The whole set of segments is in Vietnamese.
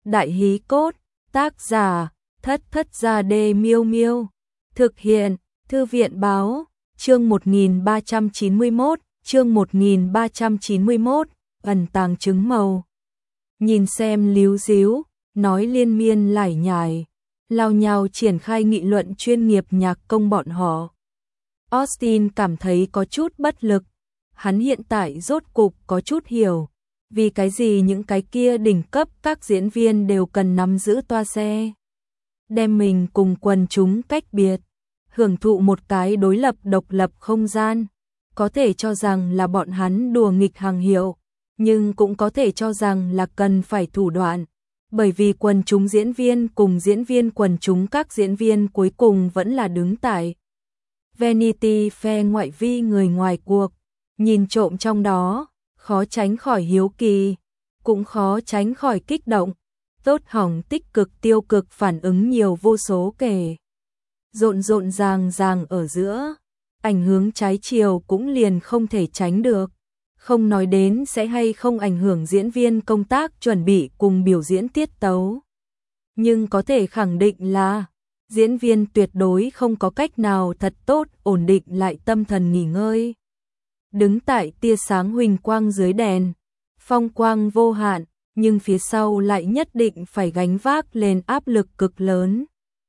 Đại hí cốt, tác giả, Thất Thất Gia Đê Miêu Miêu. Thực hiện, Thư viện báo, chương 1391, chương 1391, ẩn tàng trứng màu. Nhìn xem líu díu, nói liên miên lải nhải, lao nhao triển khai nghị luận chuyên nghiệp nhạc công bọn họ. Austin cảm thấy có chút bất lực, hắn hiện tại rốt cục có chút hiểu, vì cái gì những cái kia đỉnh cấp các diễn viên đều cần nắm giữ toa xe. Đem mình cùng quần chúng cách biệt, hưởng thụ một cái đối lập độc lập không gian, có thể cho rằng là bọn hắn đùa nghịch hàng hiệu, nhưng cũng có thể cho rằng là cần phải thủ đoạn, bởi vì quần chúng diễn viên cùng diễn viên quần chúng các diễn viên cuối cùng vẫn là đứng tại Vanity Fair ngoại vi người ngoài cuộc, nhìn trộm trong đó, khó tránh khỏi hiếu kỳ, cũng khó tránh khỏi kích động, tốt hỏng tích cực tiêu cực phản ứng nhiều vô số kể. Rộn rộn ràng ràng ở giữa, ảnh hưởng trái chiều cũng liền không thể tránh được, không nói đến sẽ hay không ảnh hưởng diễn viên công tác chuẩn bị cùng biểu diễn tiết tấu. Nhưng có thể khẳng định là, diễn viên tuyệt đối không có cách nào thật tốt ổn định lại tâm thần nghỉ ngơi. Đứng tại tia sáng huỳnh quang dưới đèn, phong quang vô hạn, nhưng phía sau lại nhất định phải gánh vác lên áp lực cực lớn.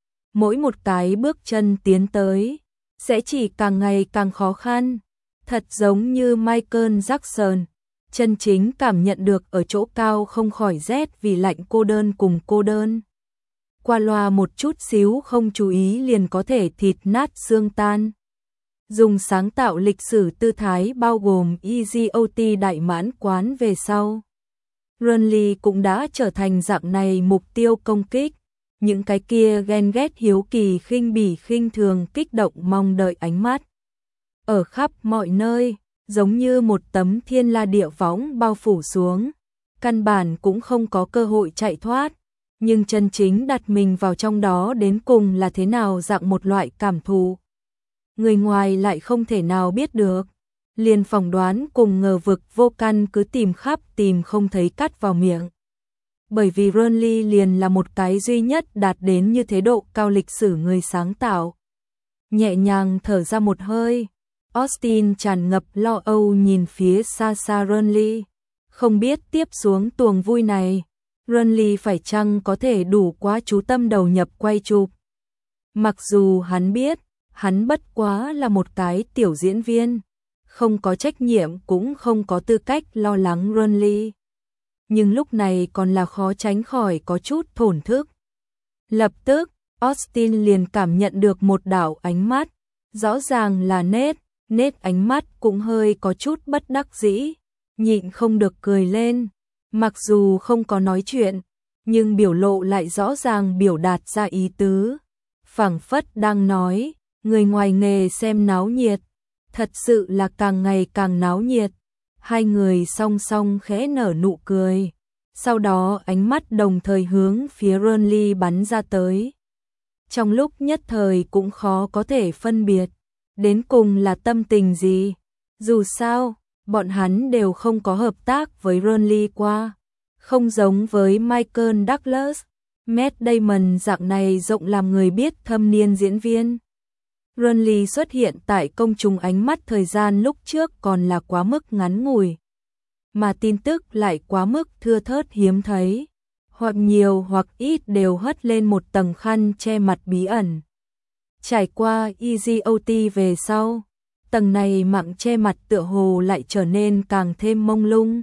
Mỗi một cái bước chân tiến tới, sẽ chỉ càng ngày càng khó khăn, thật giống như Michael Jackson, chân chính cảm nhận được ở chỗ cao không khỏi rét vì lạnh cô đơn cùng cô đơn. Qua loa một chút xíu không chú ý liền có thể thịt nát xương tan. Dùng sáng tạo lịch sử tư thái bao gồm Easy đại mãn quán về sau. Runley cũng đã trở thành dạng này mục tiêu công kích. Những cái kia ghen ghét hiếu kỳ khinh bỉ khinh thường kích động mong đợi ánh mắt. Ở khắp mọi nơi, giống như một tấm thiên la địa võng bao phủ xuống. Căn bản cũng không có cơ hội chạy thoát. Nhưng chân chính đặt mình vào trong đó đến cùng là thế nào dạng một loại cảm thụ. Người ngoài lại không thể nào biết được. Liền phỏng đoán cùng ngờ vực vô căn cứ tìm khắp tìm không thấy cắt vào miệng. Bởi vì Runley liền là một cái duy nhất đạt đến như thế độ cao lịch sử người sáng tạo. Nhẹ nhàng thở ra một hơi, Austin tràn ngập lo âu nhìn phía xa xa Runley. Không biết tiếp xuống tuồng vui này, Runley phải chăng có thể đủ quá chú tâm đầu nhập quay chụp. Mặc dù hắn biết, hắn bất quá là một cái tiểu diễn viên, không có trách nhiệm cũng không có tư cách lo lắng Runley. Nhưng lúc này còn là khó tránh khỏi có chút thổn thức. Lập tức, Austin liền cảm nhận được một đạo ánh mắt, rõ ràng là nét ánh mắt cũng hơi có chút bất đắc dĩ, nhịn không được cười lên. Mặc dù không có nói chuyện, nhưng biểu lộ lại rõ ràng biểu đạt ra ý tứ. Phảng phất đang nói, người ngoài nghề xem náo nhiệt, thật sự là càng ngày càng náo nhiệt. Hai người song song khẽ nở nụ cười, sau đó ánh mắt đồng thời hướng phía Runley bắn ra tới. Trong lúc nhất thời cũng khó có thể phân biệt, đến cùng là tâm tình gì. Dù sao, bọn hắn đều không có hợp tác với Runley qua, không giống với Michael Douglas, Matt Damon dạng này rộng làm người biết thâm niên diễn viên. Runley xuất hiện tại công chúng ánh mắt thời gian lúc trước còn là quá mức ngắn ngủi, mà tin tức lại quá mức thưa thớt hiếm thấy, hoặc nhiều hoặc ít đều hất lên một tầng khăn che mặt bí ẩn. Trải qua Easy về sau, tầng này mặng che mặt tựa hồ lại trở nên càng thêm mông lung.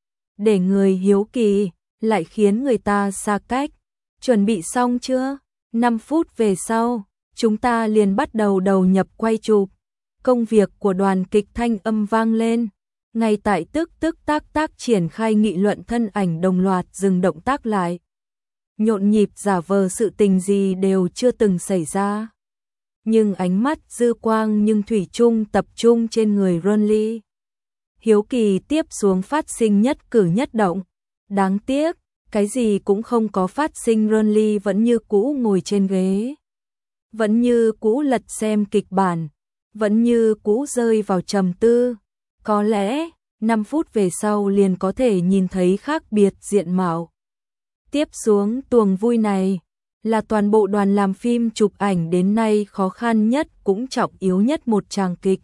Để người hiếu kỳ, lại khiến người ta xa cách. Chuẩn bị xong chưa? 5 phút về sau, chúng ta liền bắt đầu đầu nhập quay chụp. Công việc của đoàn kịch thanh âm vang lên. Ngay tại tức tác triển khai nghị luận thân ảnh đồng loạt dừng động tác lại. Nhộn nhịp giả vờ sự tình gì đều chưa từng xảy ra. Nhưng ánh mắt dư quang nhưng thủy chung tập trung trên người Runley. Hiếu kỳ tiếp xuống phát sinh nhất cử nhất động. Đáng tiếc, cái gì cũng không có phát sinh. Runley vẫn như cũ ngồi trên ghế. Vẫn như cũ lật xem kịch bản. Vẫn như cũ rơi vào trầm tư. Có lẽ, 5 phút về sau liền có thể nhìn thấy khác biệt diện mạo. Tiếp xuống tuồng vui này là toàn bộ đoàn làm phim chụp ảnh đến nay khó khăn nhất cũng trọng yếu nhất một tràng kịch.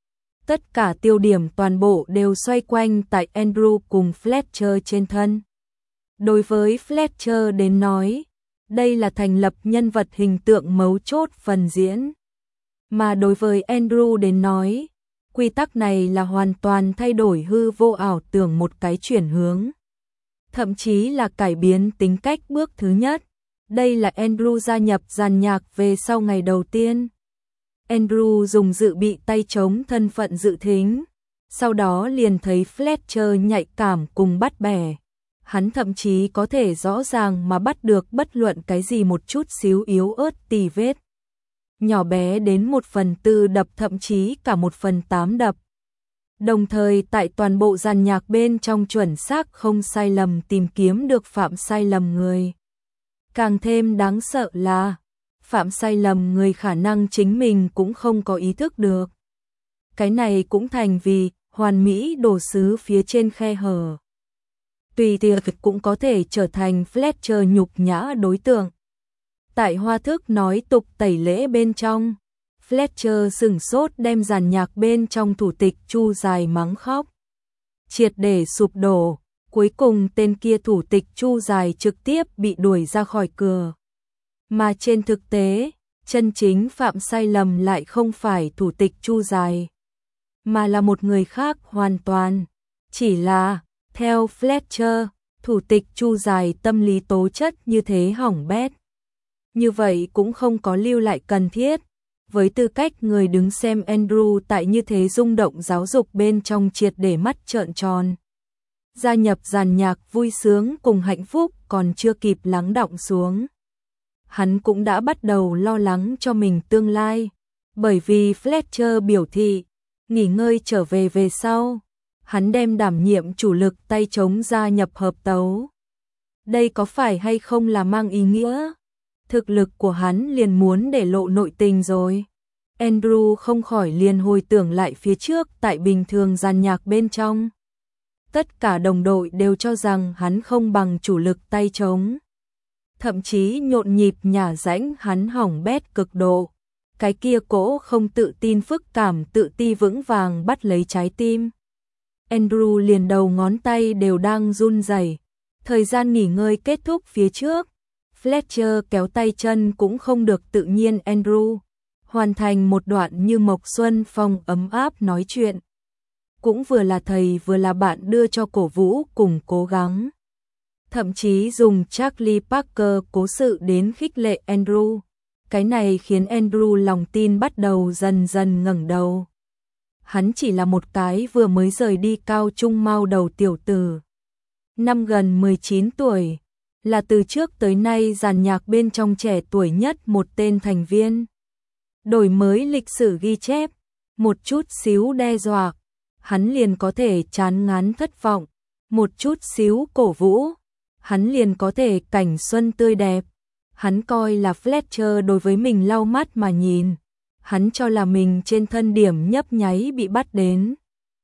Tất cả tiêu điểm toàn bộ đều xoay quanh tại Andrew cùng Fletcher trên thân. Đối với Fletcher đến nói, đây là thành lập nhân vật hình tượng mấu chốt phần diễn. Mà đối với Andrew đến nói, quy tắc này là hoàn toàn thay đổi hư vô ảo tưởng một cái chuyển hướng. Thậm chí là cải biến tính cách bước thứ nhất. Đây là Andrew gia nhập dàn nhạc về sau ngày đầu tiên. Andrew dùng dự bị tay trống thân phận dự thính. Sau đó liền thấy Fletcher nhạy cảm cùng bắt bẻ. Hắn thậm chí có thể rõ ràng mà bắt được bất luận cái gì một chút xíu yếu ớt tì vết. Nhỏ bé đến 1/4 đập thậm chí cả 1/8 đập. Đồng thời tại toàn bộ dàn nhạc bên trong chuẩn xác không sai lầm tìm kiếm được phạm sai lầm người. Càng thêm đáng sợ là phạm sai lầm người khả năng chính mình cũng không có ý thức được. Cái này cũng thành vì hoàn mỹ đồ sứ phía trên khe hở. Tùy tiệc cũng có thể trở thành Fletcher nhục nhã đối tượng. Tại hoa thức nói tục tẩy lễ bên trong, Fletcher sửng sốt đem dàn nhạc bên trong thủ tịch Chu Dài mắng khóc. Triệt để sụp đổ, cuối cùng tên kia thủ tịch Chu Dài trực tiếp bị đuổi ra khỏi cửa. Mà trên thực tế, chân chính phạm sai lầm lại không phải thủ tịch Chu Dài, mà là một người khác hoàn toàn. Chỉ là, theo Fletcher, thủ tịch Chu Dài tâm lý tố chất như thế hỏng bét. Như vậy cũng không có lưu lại cần thiết. Với tư cách người đứng xem Andrew tại như thế rung động giáo dục bên trong triệt để mắt trợn tròn. Gia nhập dàn nhạc vui sướng cùng hạnh phúc còn chưa kịp lắng đọng xuống. Hắn cũng đã bắt đầu lo lắng cho mình tương lai. Bởi vì Fletcher biểu thị, nghỉ ngơi trở về về sau. Hắn đem đảm nhiệm chủ lực tay trống gia nhập hợp tấu. Đây có phải hay không là mang ý nghĩa? Thực lực của hắn liền muốn để lộ nội tình rồi. Andrew không khỏi liền hồi tưởng lại phía trước tại bình thường dàn nhạc bên trong. Tất cả đồng đội đều cho rằng hắn không bằng chủ lực tay trống. Thậm chí nhộn nhịp nhả rãnh hắn hỏng bét cực độ. Cái kia cỗ không tự tin phức cảm tự ti vững vàng bắt lấy trái tim. Andrew liền đầu ngón tay đều đang run rẩy. Thời gian nghỉ ngơi kết thúc phía trước. Fletcher kéo tay chân cũng không được tự nhiên Andrew. Hoàn thành một đoạn như Mộc Xuân Phong ấm áp nói chuyện. Cũng vừa là thầy vừa là bạn đưa cho cổ vũ cùng cố gắng. Thậm chí dùng Charlie Parker cố sự đến khích lệ Andrew. Cái này khiến Andrew lòng tin bắt đầu dần dần ngẩng đầu. Hắn chỉ là một cái vừa mới rời đi cao trung mao đầu tiểu tử. Năm gần 19 tuổi, là từ trước tới nay dàn nhạc bên trong trẻ tuổi nhất một tên thành viên. Đổi mới lịch sử ghi chép, một chút xíu đe dọa, hắn liền có thể chán ngán thất vọng, một chút xíu cổ vũ, hắn liền có thể cảnh xuân tươi đẹp. Hắn coi là Fletcher đối với mình lau mắt mà nhìn. Hắn cho là mình trên thân điểm nhấp nháy bị bắt đến.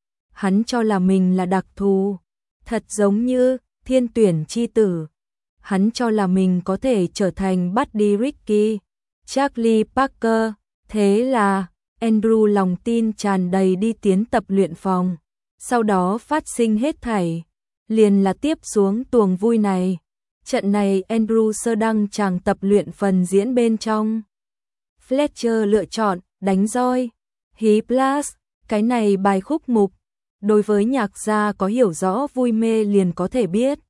Hắn cho là mình là đặc thù, thật giống như thiên tuyển chi tử. Hắn cho là mình có thể trở thành Buddy Ricky, Charlie Parker. Thế là Andrew lòng tin tràn đầy đi tiến tập luyện phòng. Sau đó phát sinh hết thảy. Liền là tiếp xuống tuồng vui này. Trận này Andrew sơ đăng chàng tập luyện phần diễn bên trong. Fletcher lựa chọn đánh roi, hí blast, cái này bài khúc mục. Đối với nhạc gia có hiểu rõ vui mê liền có thể biết.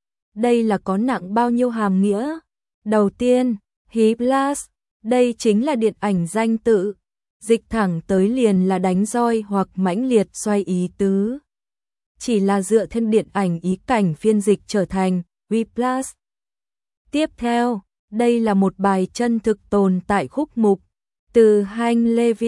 Đây là có nặng bao nhiêu hàm nghĩa. Đầu tiên, hí blast, đây chính là điện ảnh danh tự. Dịch thẳng tới liền là đánh roi hoặc mãnh liệt xoay ý tứ. Chỉ là dựa theo điện ảnh ý cảnh phiên dịch trở thành Whiplash. Tiếp theo, đây là một bài chân thực tồn tại khúc mục, từ Hank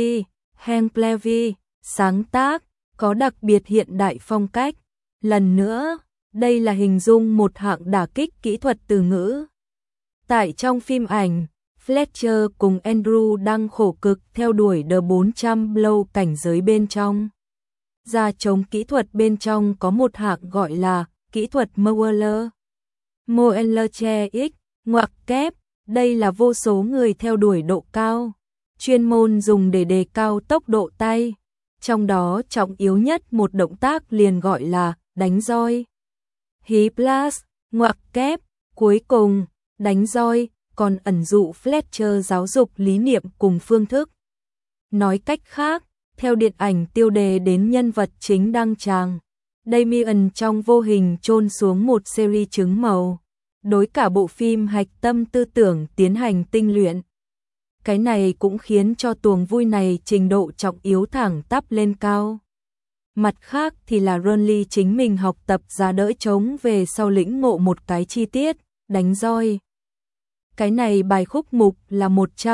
Levy sáng tác, có đặc biệt hiện đại phong cách. Lần nữa, đây là hình dung một hạng đả kích kỹ thuật từ ngữ. Tại trong phim ảnh, Fletcher cùng Andrew đang khổ cực theo đuổi The 400 Blow cảnh giới bên trong. Ra chống kỹ thuật bên trong có một hạng gọi là kỹ thuật Mauler. MOLCX, ngoặc kép, đây là vô số người theo đuổi độ cao, chuyên môn dùng để đề cao tốc độ tay, trong đó trọng yếu nhất một động tác liền gọi là đánh roi. Hip plus, ngoặc kép, cuối cùng, đánh roi, còn ẩn dụ Fletcher giáo dục lý niệm cùng phương thức. Nói cách khác, theo điện ảnh tiêu đề đến nhân vật chính đăng tràng, Damien trong vô hình chôn xuống một series trứng màu, đối cả bộ phim hạch tâm tư tưởng tiến hành tinh luyện. Cái này cũng khiến cho tuồng vui này trình độ trọng yếu thẳng tắp lên cao. Mặt khác thì là Ronly chính mình học tập ra đỡ trống về sau lĩnh ngộ một cái chi tiết, đánh roi. Cái này bài khúc mục là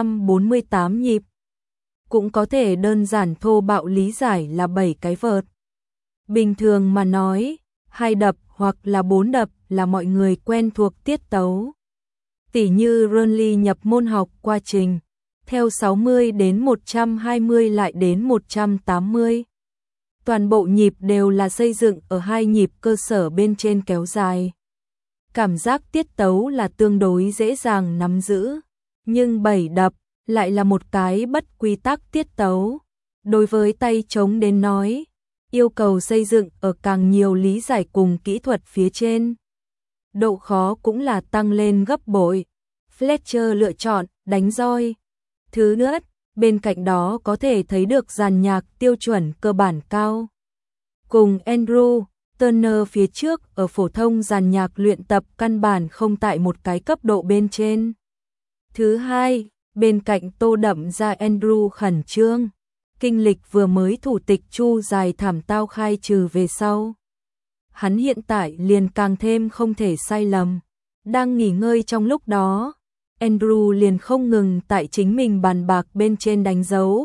148 nhịp. Cũng có thể đơn giản thô bạo lý giải là 7 cái vợt. Bình thường mà nói, 2 đập hoặc là 4 đập là mọi người quen thuộc tiết tấu. Tỉ như Ronly nhập môn học qua trình, theo 60 đến 120 lại đến 180. Toàn bộ nhịp đều là xây dựng ở 2 nhịp cơ sở bên trên kéo dài. Cảm giác tiết tấu là tương đối dễ dàng nắm giữ, nhưng 7 đập lại là một cái bất quy tắc tiết tấu. Đối với tay trống đến nói, yêu cầu xây dựng ở càng nhiều lý giải cùng kỹ thuật phía trên. Độ khó cũng là tăng lên gấp bội. Fletcher lựa chọn đánh roi. Thứ nữa, bên cạnh đó có thể thấy được dàn nhạc tiêu chuẩn cơ bản cao. Cùng Andrew Turner phía trước ở phổ thông dàn nhạc luyện tập căn bản không tại một cái cấp độ bên trên. Thứ hai, bên cạnh tô đậm ra Andrew khẩn trương. Kinh lịch vừa mới thủ tịch Chu dài thảm tao khai trừ về sau. Hắn hiện tại liền càng thêm không thể sai lầm. Đang nghỉ ngơi trong lúc đó, Andrew liền không ngừng tại chính mình bàn bạc bên trên đánh dấu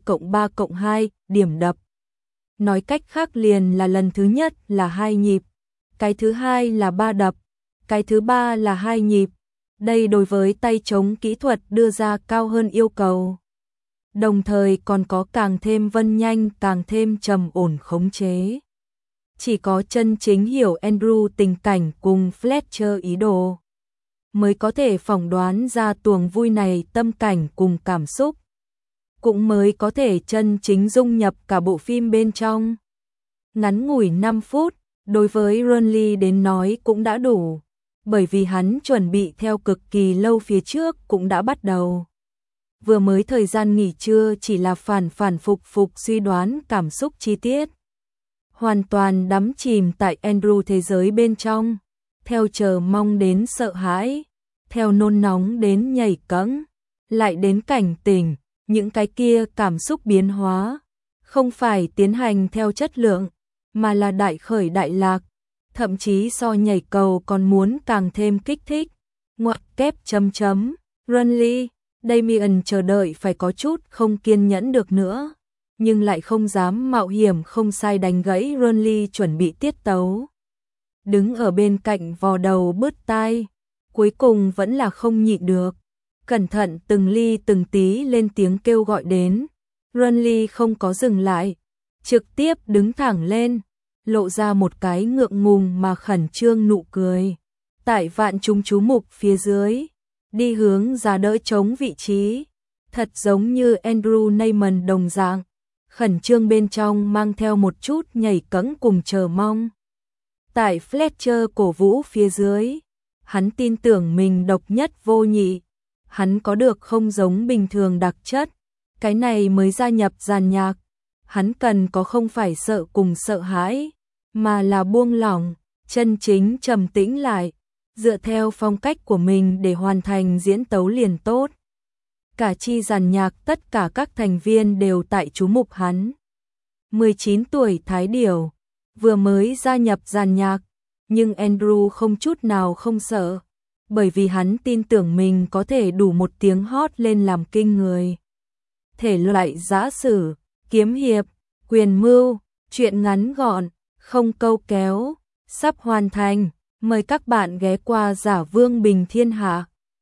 2+3+2 điểm đập. Nói cách khác liền là lần thứ nhất là 2 nhịp, cái thứ hai là 3 đập, cái thứ ba là 2 nhịp. Đây đối với tay trống kỹ thuật đưa ra cao hơn yêu cầu. Đồng thời còn có càng thêm vân nhanh, càng thêm trầm ổn khống chế. Chỉ có chân chính hiểu Andrew tình cảnh cùng Fletcher ý đồ, mới có thể phỏng đoán ra tuồng vui này tâm cảnh cùng cảm xúc. Cũng mới có thể chân chính dung nhập cả bộ phim bên trong. Ngắn ngủi 5 phút, đối với Ronly đến nói cũng đã đủ, bởi vì hắn chuẩn bị theo cực kỳ lâu phía trước cũng đã bắt đầu. Vừa mới thời gian nghỉ trưa chỉ là phản phục suy đoán cảm xúc chi tiết. Hoàn toàn đắm chìm tại Andrew thế giới bên trong, theo chờ mong đến sợ hãi, theo nôn nóng đến nhảy cẫng, lại đến cảnh tỉnh, những cái kia cảm xúc biến hóa, không phải tiến hành theo chất lượng, mà là đại khởi đại lạc, thậm chí so nhảy cầu còn muốn càng thêm kích thích. Ngoặc kép chấm chấm, Ronly, Damien chờ đợi phải có chút không kiên nhẫn được nữa, nhưng lại không dám mạo hiểm không sai đánh gãy Ronly chuẩn bị tiết tấu. Đứng ở bên cạnh vò đầu bứt tai, cuối cùng vẫn là không nhịn được. Cẩn thận từng ly từng tí lên tiếng kêu gọi đến. Ronly không có dừng lại, trực tiếp đứng thẳng lên, lộ ra một cái ngượng ngùng mà khẩn trương nụ cười. Tại vạn chúng chú mục phía dưới, đi hướng ra đỡ trống vị trí, thật giống như Andrew Neyman đồng dạng, khẩn trương bên trong mang theo một chút nhảy cẫng cùng chờ mong. Tại Fletcher cổ vũ phía dưới, hắn tin tưởng mình độc nhất vô nhị, hắn có được không giống bình thường đặc chất, cái này mới gia nhập dàn nhạc. Hắn cần có không phải sợ cùng sợ hãi, mà là buông lỏng, chân chính trầm tĩnh lại, dựa theo phong cách của mình để hoàn thành diễn tấu liền tốt. Cả chi dàn nhạc tất cả các thành viên đều tại chú mục hắn. 19 tuổi Thái Điểu, vừa mới gia nhập dàn nhạc, nhưng Andrew không chút nào không sợ, bởi vì hắn tin tưởng mình có thể đủ một tiếng hót lên làm kinh người. Thể loại giã sử, kiếm hiệp, quyền mưu, truyện ngắn gọn, không câu kéo, sắp hoàn thành, mời các bạn ghé qua Giả Vương Bình Thiên Hạ.